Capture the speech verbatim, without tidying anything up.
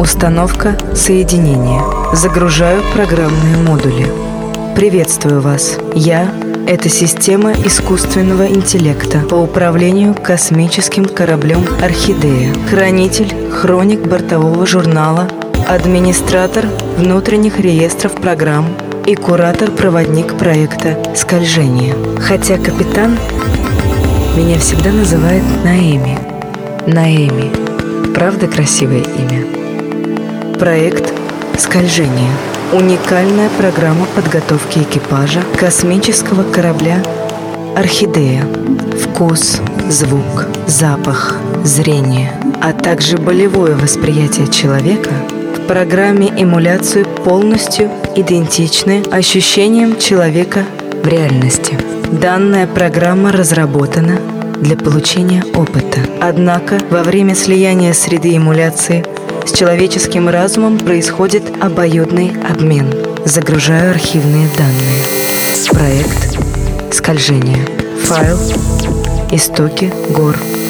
Установка соединения. Загружаю программные модули. Приветствую вас. Я — это система искусственного интеллекта по управлению космическим кораблем «Орхидея», хранитель хроник бортового журнала, администратор внутренних реестров программ и куратор-проводник проекта «Скольжение». Хотя капитан меня всегда называет Наэми. Наэми. Правда красивое имя? Проект «Скольжение». Уникальная программа подготовки экипажа космического корабля «Орхидея». Вкус, звук, запах, зрение, а также болевое восприятие человека в программе эмуляции полностью идентичны ощущениям человека в реальности. Данная программа разработана для получения опыта. Однако во время слияния среды эмуляции с человеческим разумом происходит обоюдный обмен. Загружаю архивные данные. Проект «Скольжение». Файл «Истоки гор».